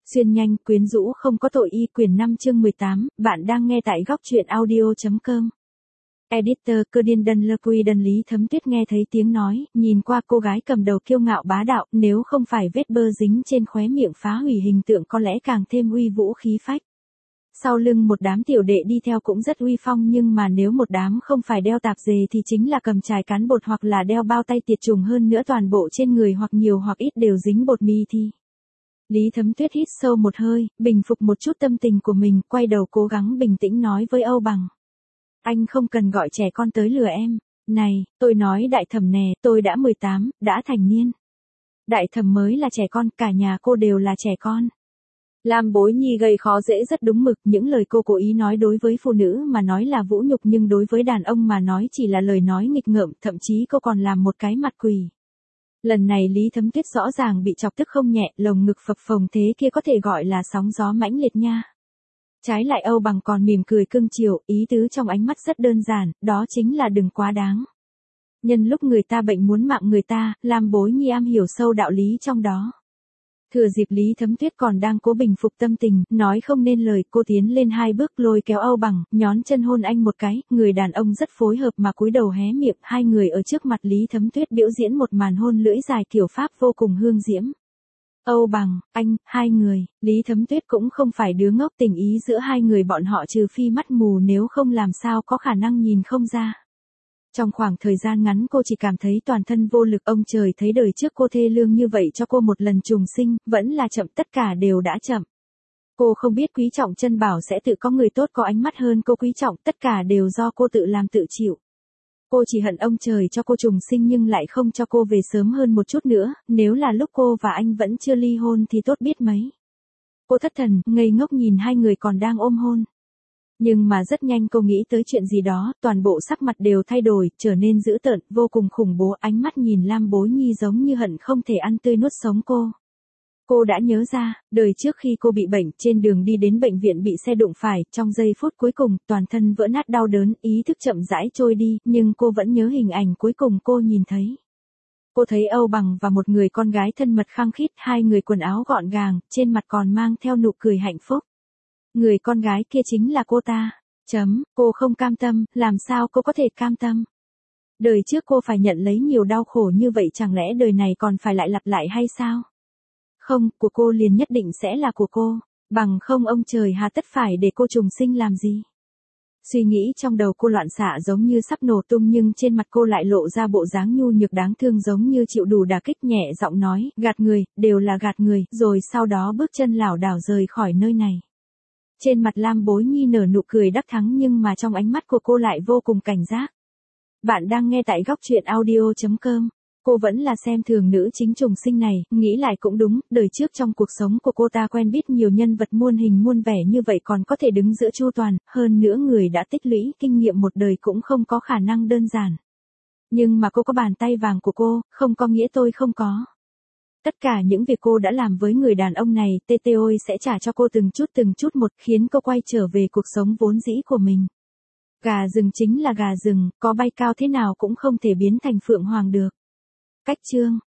Xuyên nhanh, quyến rũ không có tội y quyển 5 chương 18, bạn đang nghe tại góc truyện audio.com. Editor cơ điên đần lơ quy đần Lý Thấm Tuyết nghe thấy tiếng nói, nhìn qua cô gái cầm đầu kiêu ngạo bá đạo, nếu không phải vết bơ dính trên khóe miệng phá hủy hình tượng có lẽ càng thêm uy vũ khí phách. Sau lưng một đám tiểu đệ đi theo cũng rất uy phong, nhưng mà nếu một đám không phải đeo tạp dề thì chính là cầm chài cán bột hoặc là đeo bao tay tiệt trùng, hơn nữa toàn bộ trên người hoặc nhiều hoặc ít đều dính bột mì thì. Lý Thấm Tuyết hít sâu một hơi, bình phục một chút tâm tình của mình, quay đầu cố gắng bình tĩnh nói với Âu Bằng. Anh không cần gọi trẻ con tới lừa em. Này, tôi nói đại thẩm nè, tôi đã 18, đã thành niên. Đại thẩm mới là trẻ con, cả nhà cô đều là trẻ con. Lam Bối Nhi gây khó dễ rất đúng mực, những lời cô cố ý nói đối với phụ nữ mà nói là vũ nhục, nhưng đối với đàn ông mà nói chỉ là lời nói nghịch ngợm, thậm chí cô còn làm một cái mặt quỷ. Lần này Lý Thấm Tuyết rõ ràng bị chọc tức không nhẹ, lồng ngực phập phồng thế kia có thể gọi là sóng gió mãnh liệt nha. Trái lại Âu Bằng còn mỉm cười cưng chiều, ý tứ trong ánh mắt rất đơn giản, đó chính là đừng quá đáng. Nhân lúc người ta bệnh muốn mạng người ta, Lam Bối Nhi am hiểu sâu đạo lý trong đó. Thừa dịp Lý Thấm Tuyết còn đang cố bình phục tâm tình, nói không nên lời, cô tiến lên 2 bước lôi kéo Âu Bằng, nhón chân hôn anh một cái, người đàn ông rất phối hợp mà cúi đầu hé miệng, hai người ở trước mặt Lý Thấm Tuyết biểu diễn một màn hôn lưỡi dài kiểu Pháp vô cùng hương diễm. Âu Bằng, anh, hai người, Lý Thấm Tuyết cũng không phải đứa ngốc, tình ý giữa hai người bọn họ trừ phi mắt mù, nếu không làm sao có khả năng nhìn không ra. Trong khoảng thời gian ngắn cô chỉ cảm thấy toàn thân vô lực, ông trời thấy đời trước cô thê lương như vậy cho cô một lần trùng sinh, vẫn là chậm, tất cả đều đã chậm. Cô không biết quý trọng chân bảo sẽ tự có người tốt có ánh mắt hơn cô quý trọng, tất cả đều do cô tự làm tự chịu. Cô chỉ hận ông trời cho cô trùng sinh nhưng lại không cho cô về sớm hơn một chút nữa, nếu là lúc cô và anh vẫn chưa ly hôn thì tốt biết mấy. Cô thất thần, ngây ngốc nhìn hai người còn đang ôm hôn. Nhưng mà rất nhanh cô nghĩ tới chuyện gì đó, toàn bộ sắc mặt đều thay đổi, trở nên dữ tợn, vô cùng khủng bố, ánh mắt nhìn Lam Bối Nhi giống như hận không thể ăn tươi nuốt sống cô. Cô đã nhớ ra, đời trước khi cô bị bệnh, trên đường đi đến bệnh viện bị xe đụng phải, trong giây phút cuối cùng, toàn thân vỡ nát đau đớn, ý thức chậm rãi trôi đi, nhưng cô vẫn nhớ hình ảnh cuối cùng cô nhìn thấy. Cô thấy Âu Bằng và một người con gái thân mật khăng khít, hai người quần áo gọn gàng, trên mặt còn mang theo nụ cười hạnh phúc. Người con gái kia chính là cô ta. Cô không cam tâm, làm sao cô có thể cam tâm? Đời trước cô phải nhận lấy nhiều đau khổ như vậy, chẳng lẽ đời này còn phải lại lặp lại hay sao? Không, của cô liền nhất định sẽ là của cô, bằng không ông trời hà tất phải để cô trùng sinh làm gì? Suy nghĩ trong đầu cô loạn xạ giống như sắp nổ tung, nhưng trên mặt cô lại lộ ra bộ dáng nhu nhược đáng thương giống như chịu đủ đả kích, nhẹ giọng nói, gạt người, đều là gạt người, rồi sau đó bước chân lảo đảo rời khỏi nơi này. Trên mặt Lam Bối Nhi nở nụ cười đắc thắng, nhưng mà trong ánh mắt của cô lại vô cùng cảnh giác. Bạn đang nghe tại góc truyện audio.com. Cô vẫn là xem thường nữ chính trùng sinh này, nghĩ lại cũng đúng, đời trước trong cuộc sống của cô ta quen biết nhiều nhân vật muôn hình muôn vẻ như vậy còn có thể đứng giữa chu toàn, hơn nữa người đã tích lũy kinh nghiệm một đời cũng không có khả năng đơn giản. Nhưng mà cô có bàn tay vàng của cô, không có nghĩa tôi không có. Tất cả những việc cô đã làm với người đàn ông này, TTOI sẽ trả cho cô từng chút một, khiến cô quay trở về cuộc sống vốn dĩ của mình. Gà rừng chính là gà rừng, có bay cao thế nào cũng không thể biến thành phượng hoàng được. Cách chương